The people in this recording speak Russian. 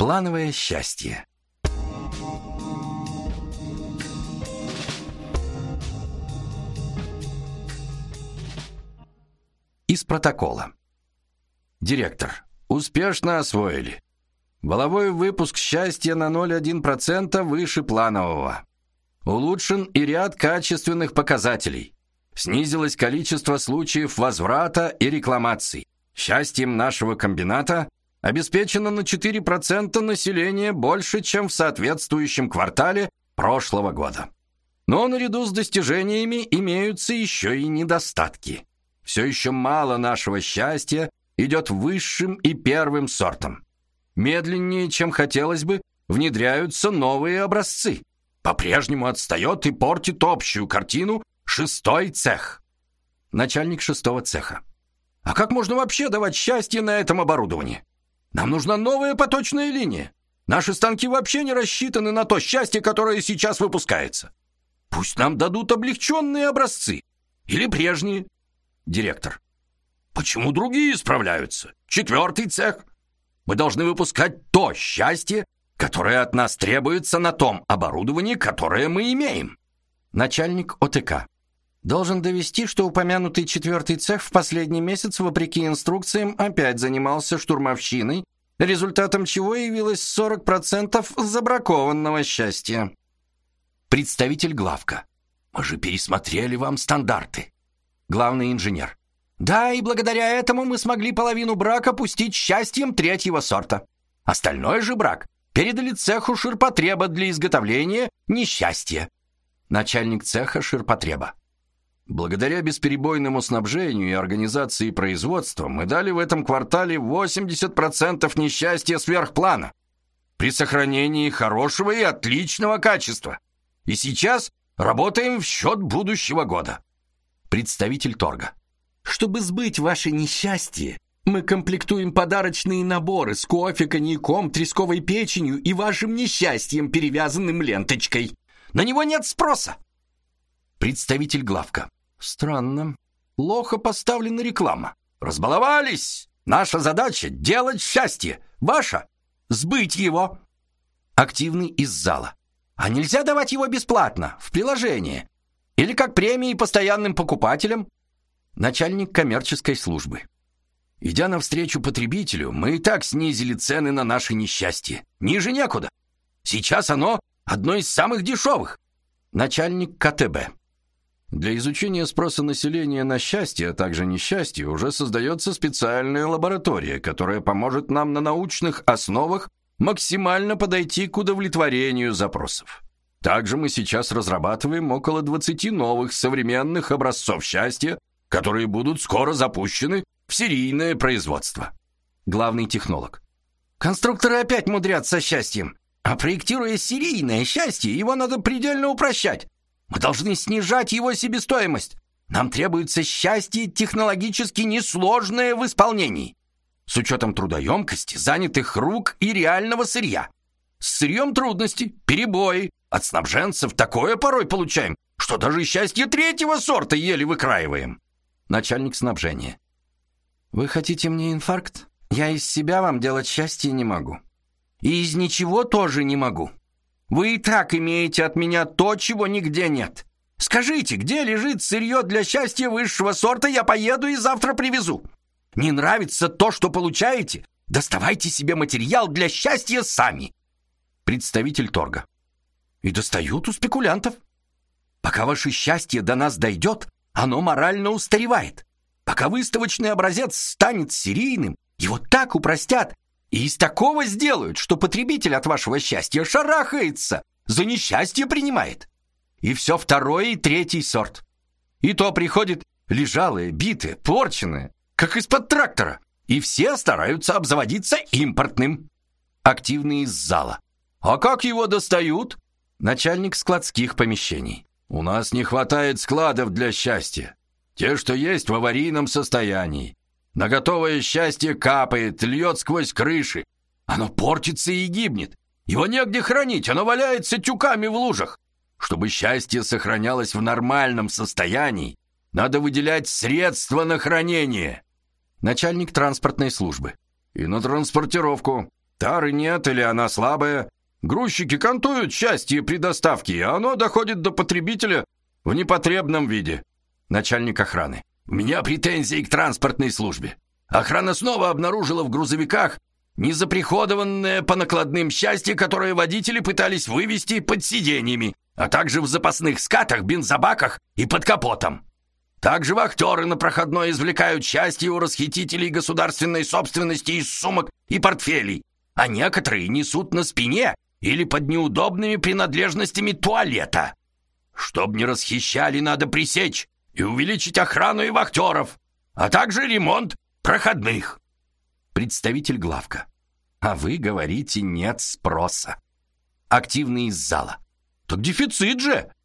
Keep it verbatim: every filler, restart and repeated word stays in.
Плановое счастье. Из протокола. Директор. Успешно освоили. Валовой выпуск счастья на ноль целых одна десятая процента выше планового. Улучшен и ряд качественных показателей. Снизилось количество случаев возврата и рекламаций. Счастьем нашего комбината обеспечено на четыре процента населения больше, чем в соответствующем квартале прошлого года. Но наряду с достижениями имеются еще и недостатки. Все еще мало нашего счастья идет высшим и первым сортом. Медленнее, чем хотелось бы, внедряются новые образцы. По-прежнему отстает и портит общую картину шестой цех. Начальник шестого цеха. А как можно вообще давать счастье на этом оборудовании? Нам нужна новая поточная линия. Наши станки вообще не рассчитаны на то счастье, которое сейчас выпускается. Пусть нам дадут облегченные образцы. Или прежние. Директор. Почему другие справляются? Четвертый цех. Мы должны выпускать то счастье, которое от нас требуется на том оборудовании, которое мы имеем. Начальник ОТК. Должен довести, что упомянутый четвертый цех в последний месяц, вопреки инструкциям, опять занимался штурмовщиной, результатом чего явилось сорок процентов забракованного счастья. Представитель главка. Мы же пересмотрели вам стандарты. Главный инженер. Да, и благодаря этому мы смогли половину брака пустить счастьем третьего сорта. Остальной же брак передали цеху ширпотреба для изготовления несчастья. Начальник цеха ширпотреба. Благодаря бесперебойному снабжению и организации производства мы дали в этом квартале восемьдесят процентов несчастья сверхплана при сохранении хорошего и отличного качества. И сейчас работаем в счет будущего года. Представитель торга. Чтобы сбыть ваше несчастье, мы комплектуем подарочные наборы с кофе, коньяком, тресковой печенью и вашим несчастьем, перевязанным ленточкой. На него нет спроса. Представитель главка. Странно. Плохо поставлена реклама. Разбаловались. Наша задача — делать счастье. Ваша — сбыть его. Активный из зала. А нельзя давать его бесплатно, в приложение? Или как премии постоянным покупателям? Начальник коммерческой службы. Идя навстречу потребителю, мы и так снизили цены на наше несчастье. Ниже некуда. Сейчас оно одно из самых дешевых. Начальник КТБ. Для изучения спроса населения на счастье, а также несчастье, уже создается специальная лаборатория, которая поможет нам на научных основах максимально подойти к удовлетворению запросов. Также мы сейчас разрабатываем около двадцати новых современных образцов счастья, которые будут скоро запущены в серийное производство. Главный технолог. Конструкторы опять мудрят со счастьем. А проектируя серийное счастье, его надо предельно упрощать. Мы должны снижать его себестоимость. Нам требуется счастье технологически несложное в исполнении, с учетом трудоемкости, занятых рук и реального сырья. С сырьем трудности, перебои. От снабженцев такое порой получаем, что даже счастье третьего сорта еле выкраиваем. Начальник снабжения. Вы хотите мне инфаркт? Я из себя вам делать счастье не могу. И из ничего тоже не могу. Вы и так имеете от меня то, чего нигде нет. Скажите, где лежит сырье для счастья высшего сорта, я поеду и завтра привезу. Не нравится то, что получаете? Доставайте себе материал для счастья сами. Представитель торга. И достают у спекулянтов. Пока ваше счастье до нас дойдет, оно морально устаревает. Пока выставочный образец станет серийным, его так упростят и из такого сделают, что потребитель от вашего счастья шарахается, за несчастье принимает. И все второй и третий сорт. И то приходит лежалое, битое, порченное, как из-под трактора. И все стараются обзаводиться импортным. Активный из зала. А как его достают? Начальник складских помещений. У нас не хватает складов для счастья. Те, что есть, в аварийном состоянии. На готовое счастье капает, льет сквозь крыши. Оно портится и гибнет. Его негде хранить, оно валяется тюками в лужах. Чтобы счастье сохранялось в нормальном состоянии, надо выделять средства на хранение. Начальник транспортной службы. И на транспортировку. Тары нет или она слабая. Грузчики кантуют счастье при доставке, а оно доходит до потребителя в непотребном виде. Начальник охраны. У меня претензии к транспортной службе. Охрана снова обнаружила в грузовиках незаприходованное по накладным счастье, которое водители пытались вывести под сиденьями, а также в запасных скатах, бензобаках и под капотом. Также вахтеры на проходной извлекают счастье у расхитителей государственной собственности из сумок и портфелей, а некоторые несут на спине или под неудобными принадлежностями туалета. Чтоб не расхищали, надо пресечь и увеличить охрану и вахтеров, а также ремонт проходных. Представитель главка. А вы говорите, нет спроса. Активный из зала. Так дефицит же.